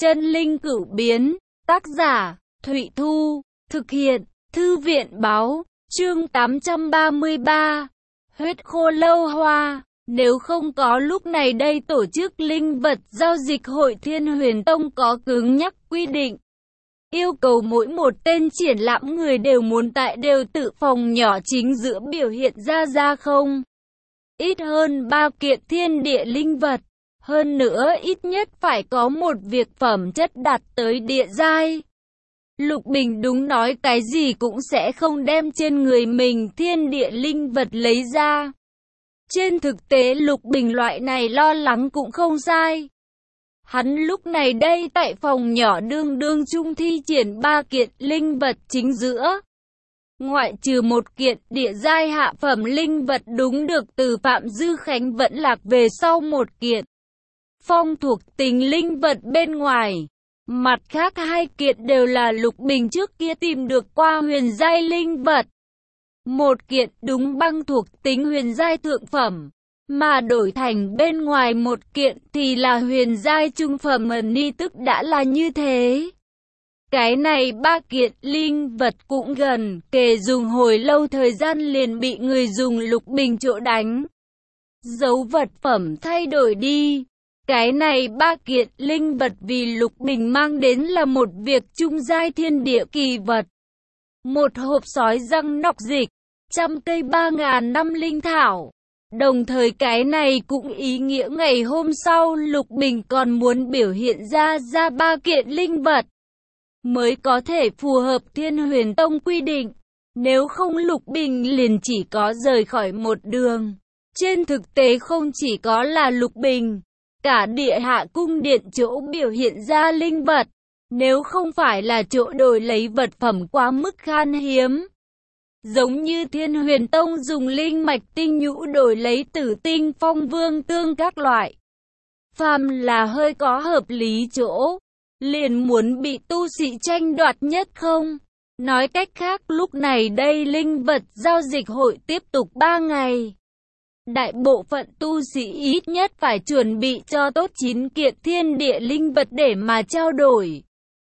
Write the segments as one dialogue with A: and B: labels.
A: Chân linh cửu biến, tác giả, Thụy Thu, thực hiện, Thư viện báo, chương 833, huyết khô lâu hoa. Nếu không có lúc này đây tổ chức linh vật giao dịch hội Thiên Huyền Tông có cứng nhắc quy định, yêu cầu mỗi một tên triển lãm người đều muốn tại đều tự phòng nhỏ chính giữa biểu hiện ra không ít hơn 3 kiện thiên địa linh vật. Hơn nữa ít nhất phải có một việc phẩm chất đạt tới địa giai. Lục Bình đúng nói cái gì cũng sẽ không đem trên người mình thiên địa linh vật lấy ra. Trên thực tế Lục Bình loại này lo lắng cũng không sai. Hắn lúc này đây tại phòng nhỏ đương trung thi triển 3 kiện linh vật chính giữa. Ngoại trừ một kiện địa giai hạ phẩm linh vật đúng được từ Phạm Dư Khánh vẫn lạc về sau một kiện phong thuộc tính linh vật bên ngoài. Mặt khác 2 kiện đều là Lục Bình trước kia tìm được qua huyền giai linh vật. Một kiện đúng băng thuộc tính huyền giai thượng phẩm, mà đổi thành bên ngoài một kiện thì là huyền giai trung phẩm ni tức đã là như thế. Cái này 3 kiện linh vật cũng gần kề dùng hồi lâu thời gian liền bị người dùng Lục Bình chỗ đánh dấu vật phẩm thay đổi đi. Cái này 3 kiện linh vật vì Lục Bình mang đến là một việc trung giai thiên địa kỳ vật. Một hộp sói răng nọc dịch, 100 cây 3.000 năm linh thảo. Đồng thời cái này cũng ý nghĩa ngày hôm sau Lục Bình còn muốn biểu hiện ra 3 kiện linh vật mới có thể phù hợp Thiên Huyền Tông quy định. Nếu không Lục Bình liền chỉ có rời khỏi một đường. Trên thực tế không chỉ có là Lục Bình, cả địa hạ cung điện chỗ biểu hiện ra linh vật, nếu không phải là chỗ đổi lấy vật phẩm quá mức khan hiếm. Giống như Thiên Huyền Tông dùng linh mạch tinh nhũ đổi lấy tử tinh phong vương tương các loại. Phàm là hơi có hợp lý chỗ, liền muốn bị tu sĩ tranh đoạt nhất không? Nói cách khác lúc này đây linh vật giao dịch hội tiếp tục 3 ngày. Đại bộ phận tu sĩ ít nhất phải chuẩn bị cho tốt 9 kiện thiên địa linh vật để mà trao đổi.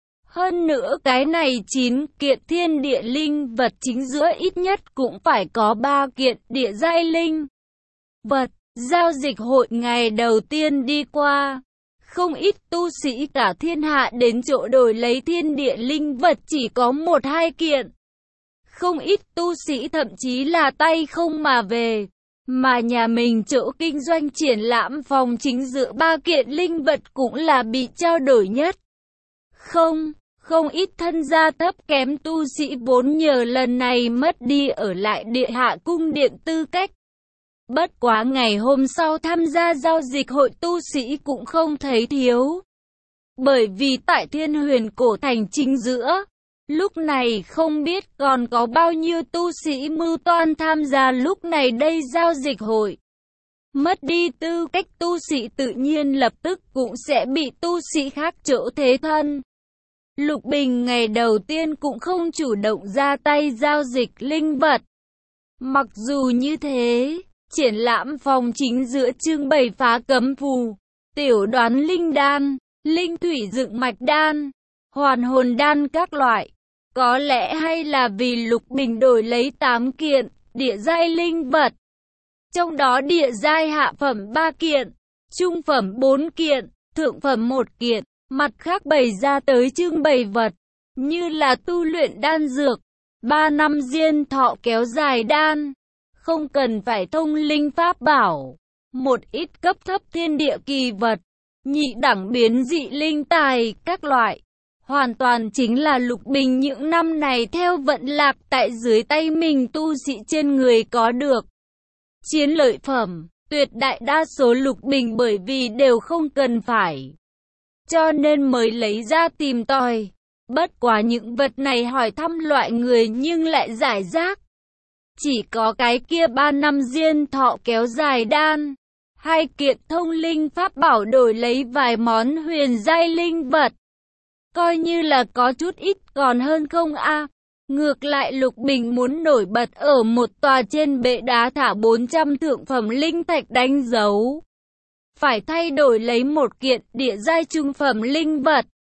A: Hơn nữa cái này 9 kiện thiên địa linh vật chính giữa ít nhất cũng phải có 3 kiện địa giai linh vật. Giao dịch hội ngày đầu tiên đi qua, không ít tu sĩ cả thiên hạ đến chỗ đổi lấy thiên địa linh vật chỉ có 1-2 kiện. Không ít tu sĩ thậm chí là tay không mà về. Mà nhà mình chỗ kinh doanh triển lãm phòng chính giữa 3 kiện linh vật cũng là bị trao đổi nhất. Không ít thân gia thấp kém tu sĩ vốn nhờ lần này mất đi ở lại địa hạ cung điện tư cách. Bất quá ngày hôm sau tham gia giao dịch hội tu sĩ cũng không thấy thiếu. Bởi vì tại Thiên Huyền cổ thành chính giữa, lúc này không biết còn có bao nhiêu tu sĩ mưu toan tham gia lúc này đây giao dịch hội. Mất đi tư cách tu sĩ tự nhiên lập tức cũng sẽ bị tu sĩ khác chỗ thế thân. Lục Bình ngày đầu tiên cũng không chủ động ra tay giao dịch linh vật. Mặc dù như thế, triển lãm phòng chính giữa trưng bày phá cấm phù, tiểu đoán linh đan, linh thủy dựng mạch đan, hoàn hồn đan các loại. Có lẽ hay là vì Lục Bình đổi lấy 8 kiện địa giai linh vật. Trong đó địa giai hạ phẩm 3 kiện, trung phẩm 4 kiện, thượng phẩm 1 kiện. Mặt khác bày ra tới trưng bày vật, như là tu luyện đan dược, 3 năm diên thọ kéo dài đan, không cần phải thông linh pháp bảo, một ít cấp thấp thiên địa kỳ vật, nhị đẳng biến dị linh tài, các loại. Hoàn toàn chính là Lục Bình những năm này theo vận lạc tại dưới tay mình tu sĩ trên người có được. Chiến lợi phẩm, tuyệt đại đa số Lục Bình bởi vì đều không cần phải, cho nên mới lấy ra tìm tòi. Bất quá những vật này hỏi thăm loại người nhưng lại giải rác. Chỉ có cái kia 3 năm diên thọ kéo dài đan, 2 kiện thông linh pháp bảo đổi lấy vài món huyền giai linh vật. Coi như là có chút ít còn hơn không a. Ngược lại Lục Bình muốn nổi bật ở một tòa trên bệ đá thả 400 thượng phẩm linh thạch đánh dấu. Phải thay đổi lấy một kiện địa giai trung phẩm linh vật.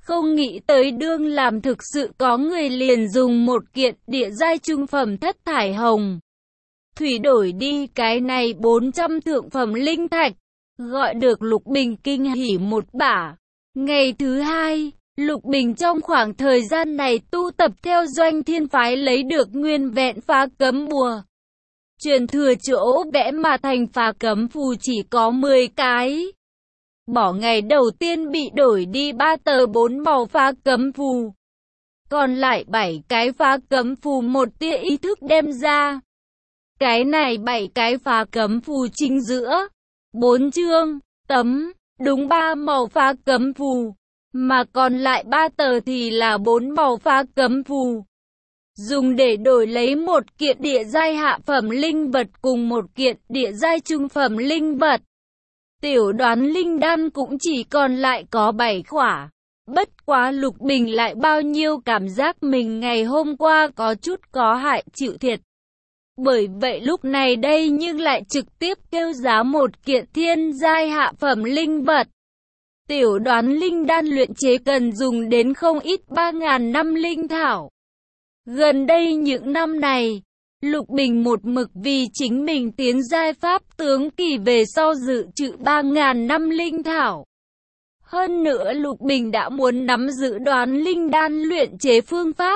A: Không nghĩ tới đương làm thực sự có người liền dùng một kiện địa giai trung phẩm thất thải hồng thủy đổi đi cái này 400 thượng phẩm linh thạch, gọi được Lục Bình kinh hỉ một bả. Ngày thứ hai, Lục Bình trong khoảng thời gian này tu tập theo Doanh Thiên Phái lấy được nguyên vẹn phá cấm bùa. Truyền thừa chỗ vẽ mà thành phá cấm phù chỉ có 10 cái. Bỏ ngày đầu tiên bị đổi đi 3 tờ 4 màu phá cấm phù. Còn lại 7 cái phá cấm phù một tia ý thức đem ra. Cái này 7 cái phá cấm phù chính giữa. 4 chương, tấm, đúng 3 màu phá cấm phù. Mà còn lại 3 tờ thì là 4 màu phá cấm phù. Dùng để đổi lấy một kiện địa giai hạ phẩm linh vật cùng một kiện địa giai trung phẩm linh vật. Tiểu đoán linh đan cũng chỉ còn lại có 7 khỏa. Bất quá Lục Bình lại bao nhiêu cảm giác mình ngày hôm qua có chút có hại chịu thiệt. Bởi vậy lúc này đây nhưng lại trực tiếp kêu giá một kiện thiên giai hạ phẩm linh vật. Tiểu đoán linh đan luyện chế cần dùng đến không ít 3.000 năm linh thảo. Gần đây những năm này, Lục Bình một mực vì chính mình tiến giai pháp tướng kỳ về sau dự trữ 3.000 năm linh thảo. Hơn nữa Lục Bình đã muốn nắm giữ đoán linh đan luyện chế phương pháp.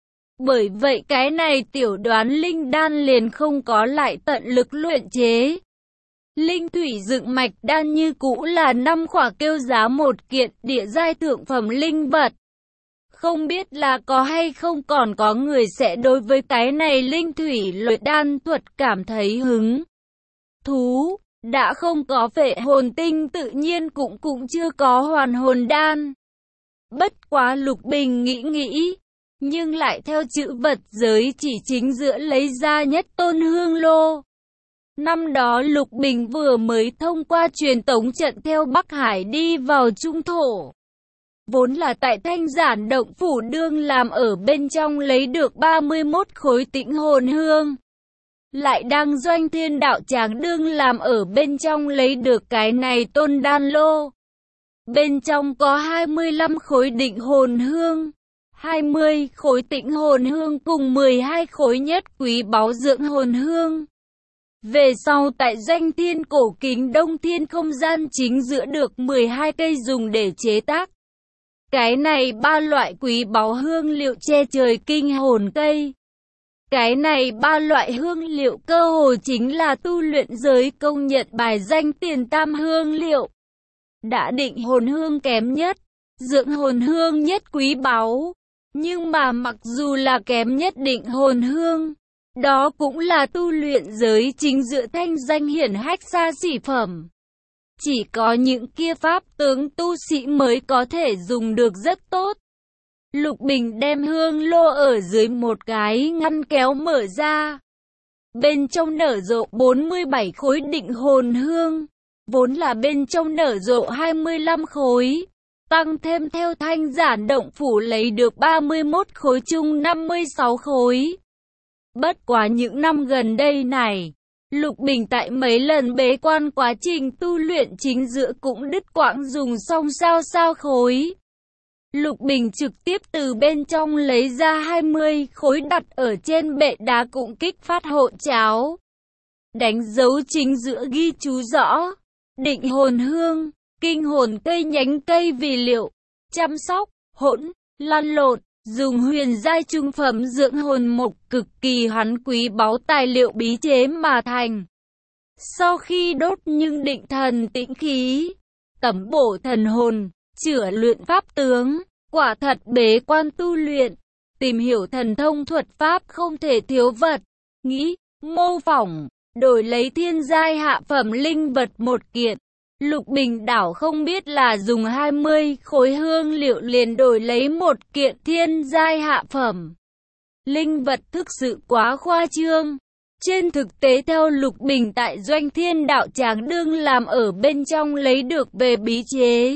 A: Bởi vậy cái này tiểu đoán linh đan liền không có lại tận lực luyện chế. Linh thủy dựng mạch đan như cũ là 5 khỏa kêu giá một kiện địa giai thượng phẩm linh vật. Không biết là có hay không còn có người sẽ đối với cái này linh thủy luyện đan thuật cảm thấy hứng thú. Đã không có phệ hồn tinh tự nhiên cũng chưa có hoàn hồn đan. Bất quá Lục Bình nghĩ, nhưng lại theo chữ vật giới chỉ chính giữa lấy ra nhất tôn hương lô. Năm đó Lục Bình vừa mới thông qua truyền tống trận theo Bắc Hải đi vào trung thổ. Vốn là tại Thanh Giản Động Phủ đương làm ở bên trong lấy được 31 khối tĩnh hồn hương. Lại đang Doanh Thiên Đạo Tràng đương làm ở bên trong lấy được cái này tôn đan lô. Bên trong có 25 khối định hồn hương, 20 khối tĩnh hồn hương cùng 12 khối nhất quý báu dưỡng hồn hương. Về sau tại Doanh Thiên cổ kính Đông Thiên không gian chính giữa được 12 cây dùng để chế tác. Cái này 3 loại quý báu hương liệu che trời kinh hồn cây. Cái này 3 loại hương liệu cơ hồ chính là tu luyện giới công nhận bài danh tiền tam hương liệu. Đã định hồn hương kém nhất, dưỡng hồn hương nhất quý báu. Nhưng mà mặc dù là kém nhất định hồn hương, đó cũng là tu luyện giới chính giữa thanh danh hiển hách xa xỉ phẩm. Chỉ có những kia pháp tướng tu sĩ mới có thể dùng được rất tốt. Lục Bình đem hương lô ở dưới một cái ngăn kéo mở ra. Bên trong nở rộ 47 khối định hồn hương. Vốn là bên trong nở rộ 25 khối. Tăng thêm theo Thanh Giản Động Phủ lấy được 31 khối chung 56 khối. Bất quá những năm gần đây này, Lục Bình tại mấy lần bế quan quá trình tu luyện chính giữa cũng đứt quãng dùng xong sao khối. Lục Bình trực tiếp từ bên trong lấy ra 20 khối đặt ở trên bệ đá cũng kích phát hộ cháo. Đánh dấu chính giữa ghi chú rõ, định hồn hương, kinh hồn cây nhánh cây vì liệu, chăm sóc, hỗn, lăn lộn, dùng huyền giai trung phẩm dưỡng hồn mộc cực kỳ hoán quý báu tài liệu bí chế mà thành. Sau khi đốt nhưng định thần tĩnh khí, tẩm bổ thần hồn, chữa luyện pháp tướng, quả thật bế quan tu luyện, tìm hiểu thần thông thuật pháp không thể thiếu vật, nghĩ, mô phỏng, đổi lấy thiên giai hạ phẩm linh vật một kiện. Lục Bình đảo không biết là dùng 20 khối hương liệu liền đổi lấy một kiện thiên giai hạ phẩm linh vật thực sự quá khoa trương. Trên thực tế theo Lục Bình tại Doanh Thiên Đạo Tràng đương làm ở bên trong lấy được về bí chế.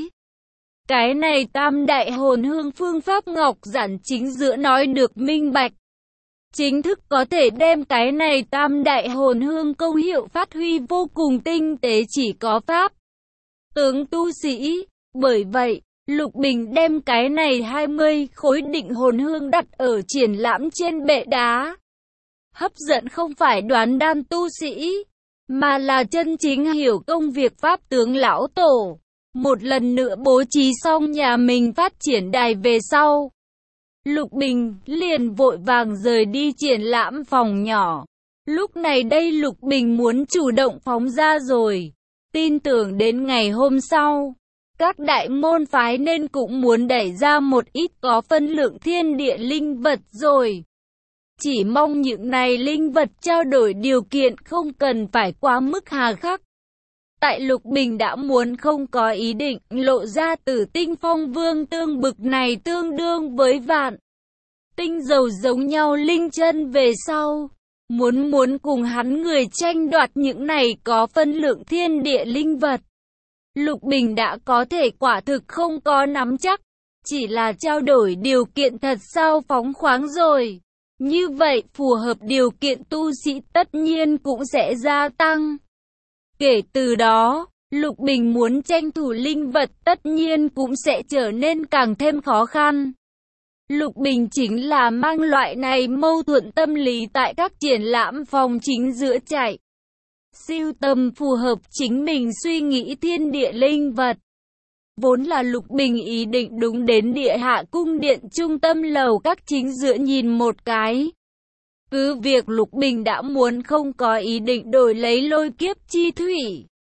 A: Cái này tam đại hồn hương phương pháp ngọc giản chính giữa nói được minh bạch. Chính thức có thể đem cái này tam đại hồn hương công hiệu phát huy vô cùng tinh tế chỉ có pháp tướng tu sĩ. Bởi vậy, Lục Bình đem cái này 20 khối định hồn hương đặt ở triển lãm trên bệ đá. Hấp dẫn không phải đoán đan tu sĩ, mà là chân chính hiểu công việc pháp tướng lão tổ. Một lần nữa bố trí xong nhà mình phát triển đài về sau, Lục Bình liền vội vàng rời đi triển lãm phòng nhỏ. Lúc này đây Lục Bình muốn chủ động phóng ra rồi. Tin tưởng đến ngày hôm sau, các đại môn phái nên cũng muốn đẩy ra một ít có phân lượng thiên địa linh vật rồi. Chỉ mong những này linh vật trao đổi điều kiện không cần phải quá mức hà khắc. Tại Lục Bình đã muốn không có ý định lộ ra Tử Tinh Phong Vương tương bực này tương đương với vạn tinh dầu giống nhau linh chân về sau. Muốn cùng hắn người tranh đoạt những này có phân lượng thiên địa linh vật. Lục Bình đã có thể quả thực không có nắm chắc, chỉ là trao đổi điều kiện thật sao phóng khoáng rồi. Như vậy phù hợp điều kiện tu sĩ tất nhiên cũng sẽ gia tăng. Kể từ đó, Lục Bình muốn tranh thủ linh vật tất nhiên cũng sẽ trở nên càng thêm khó khăn. Lục Bình chính là mang loại này mâu thuẫn tâm lý tại các triển lãm phòng chính giữa chạy. Sưu tầm phù hợp chính mình suy nghĩ thiên địa linh vật. Vốn là Lục Bình ý định đúng đến địa hạ cung điện trung tâm lầu các chính giữa nhìn một cái. Cứ việc Lục Bình đã muốn không có ý định đổi lấy lôi kiếp chi thủy.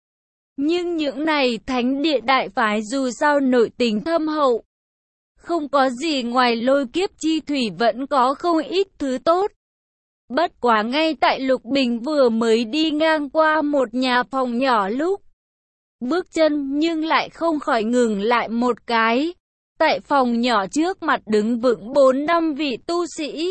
A: Nhưng những này thánh địa đại phái dù sao nội tình thâm hậu. Không có gì ngoài lôi kiếp chi thủy vẫn có không ít thứ tốt. Bất quá ngay tại Lục Bình vừa mới đi ngang qua một nhà phòng nhỏ lúc bước chân nhưng lại không khỏi ngừng lại một cái. Tại phòng nhỏ trước mặt đứng vững 4-5 vị tu sĩ.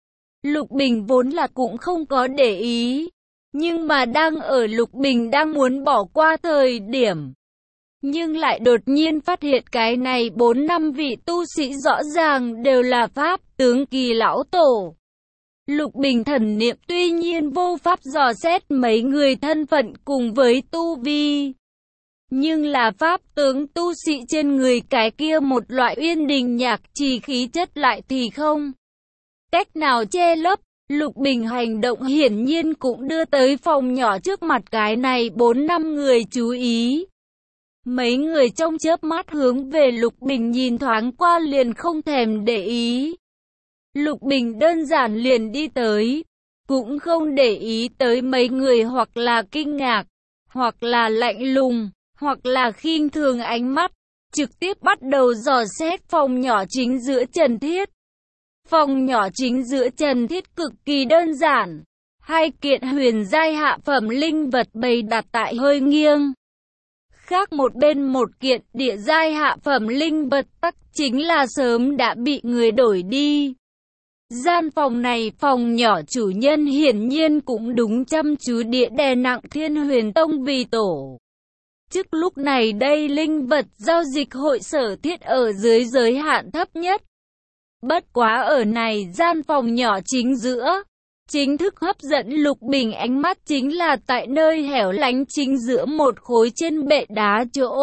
A: Lục Bình vốn là cũng không có để ý. Nhưng mà đang ở Lục Bình đang muốn bỏ qua thời điểm. Nhưng lại đột nhiên phát hiện cái này 4-5 vị tu sĩ rõ ràng đều là pháp tướng kỳ lão tổ. Lục Bình thần niệm tuy nhiên vô pháp dò xét mấy người thân phận cùng với tu vi. Nhưng là pháp tướng tu sĩ trên người cái kia một loại uyên đình nhạc trì khí chất lại thì không cách nào che lấp. Lục Bình hành động hiển nhiên cũng đưa tới phòng nhỏ trước mặt cái này 4-5 người chú ý. Mấy người trong chớp mắt hướng về Lục Bình nhìn thoáng qua liền không thèm để ý. Lục Bình đơn giản liền đi tới, cũng không để ý tới mấy người hoặc là kinh ngạc, hoặc là lạnh lùng, hoặc là khinh thường ánh mắt, trực tiếp bắt đầu dò xét phòng nhỏ chính giữa Trần Thiết. Phòng nhỏ chính giữa Trần Thiết cực kỳ đơn giản, 2 kiện huyền giai hạ phẩm linh vật bày đặt tại hơi nghiêng. Khác một bên một kiện địa giai hạ phẩm linh vật tắc chính là sớm đã bị người đổi đi. Gian phòng này phòng nhỏ chủ nhân hiển nhiên cũng đúng chăm chú địa đè nặng Thiên Huyền Tông vì tổ. Trước lúc này đây linh vật giao dịch hội sở thiết ở dưới giới hạn thấp nhất. Bất quá ở này gian phòng nhỏ chính giữa, chính thức hấp dẫn Lục Bình ánh mắt chính là tại nơi hẻo lánh chính giữa một khối trên bệ đá chỗ.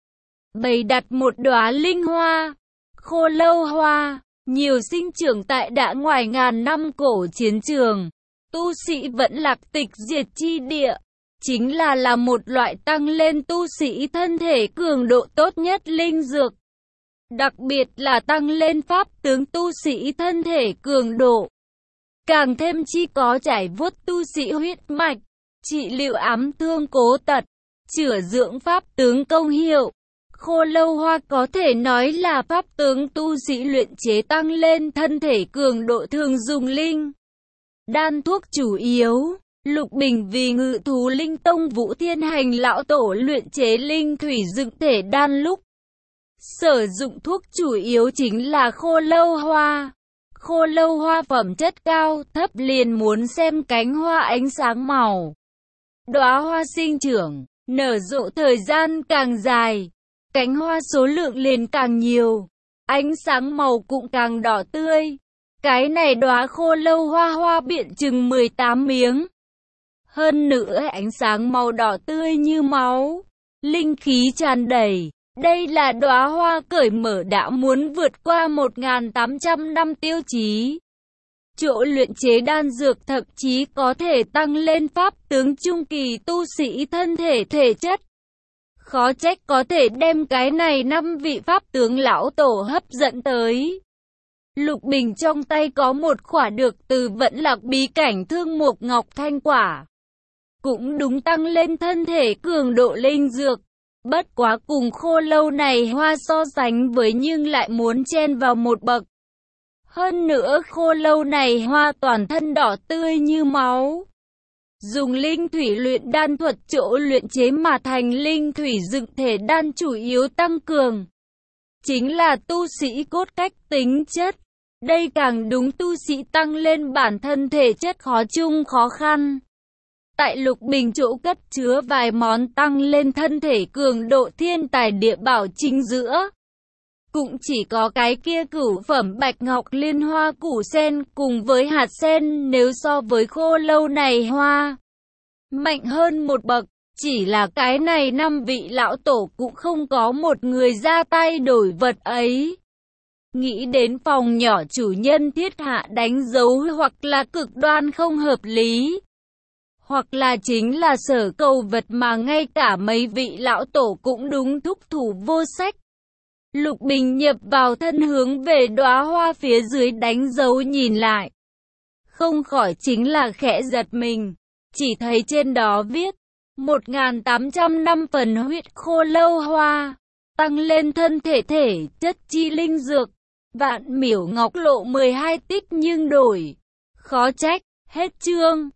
A: Bày đặt một đóa linh hoa, khô lâu hoa, nhiều sinh trưởng tại đã ngoài ngàn năm cổ chiến trường. Tu sĩ vẫn lạc tịch diệt chi địa, chính là một loại tăng lên tu sĩ thân thể cường độ tốt nhất linh dược. Đặc biệt là tăng lên pháp tướng tu sĩ thân thể cường độ. Càng thêm chi có trải vuốt tu sĩ huyết mạch, trị liệu ám thương cố tật, chữa dưỡng pháp tướng công hiệu. Khô lâu hoa có thể nói là pháp tướng tu sĩ luyện chế tăng lên thân thể cường độ thường dùng linh đan thuốc chủ yếu. Lục Bình vì Ngự Thú Linh Tông Vũ Thiên Hành lão tổ luyện chế linh thủy dựng thể đan lúc sử dụng thuốc chủ yếu chính là khô lâu hoa. Khô lâu hoa phẩm chất cao, thấp liền muốn xem cánh hoa ánh sáng màu. Đóa hoa sinh trưởng, nở rộ thời gian càng dài, cánh hoa số lượng liền càng nhiều, ánh sáng màu cũng càng đỏ tươi. Cái này đóa khô lâu hoa biện chừng 18 miếng. Hơn nữa ánh sáng màu đỏ tươi như máu, linh khí tràn đầy, Đây là đóa hoa cởi mở đã muốn vượt qua 1.800 năm tiêu chí. Chỗ luyện chế đan dược thậm chí có thể tăng lên pháp tướng trung kỳ tu sĩ thân thể thể chất. Khó trách có thể đem cái này 5 vị pháp tướng lão tổ hấp dẫn tới. Lục Bình trong tay có một quả được từ Vẫn Lạc bí cảnh Thương Mục Ngọc Thanh quả. Cũng đúng tăng lên thân thể cường độ linh dược. Bất quá cùng khô lâu này hoa so sánh với nhưng lại muốn chen vào một bậc. Hơn nữa khô lâu này hoa toàn thân đỏ tươi như máu. Dùng linh thủy luyện đan thuật chỗ luyện chế mà thành linh thủy dựng thể đan chủ yếu tăng cường. Chính là tu sĩ cốt cách tính chất. Đây càng đúng tu sĩ tăng lên bản thân thể chất khó chung khó khăn. Tại Lục Bình chỗ cất chứa vài món tăng lên thân thể cường độ thiên tài địa bảo chính giữa. Cũng chỉ có cái kia cửu phẩm bạch ngọc liên hoa củ sen cùng với hạt sen nếu so với khô lâu này hoa. Mạnh hơn một bậc, chỉ là cái này 5 vị lão tổ cũng không có một người ra tay đổi vật ấy. Nghĩ đến phòng nhỏ chủ nhân thiết hạ đánh dấu hoặc là cực đoan không hợp lý. Hoặc là chính là sở cầu vật mà ngay cả mấy vị lão tổ cũng đúng thúc thủ vô sách. Lục Bình nhập vào thân hướng về đóa hoa phía dưới đánh dấu nhìn lại. Không khỏi chính là khẽ giật mình. Chỉ thấy trên đó viết 1.800 năm phần huyết khô lâu hoa. Tăng lên thân thể thể chất chi linh dược. Vạn miểu ngọc lộ 12 tích nhưng đổi. Khó trách, hết chương.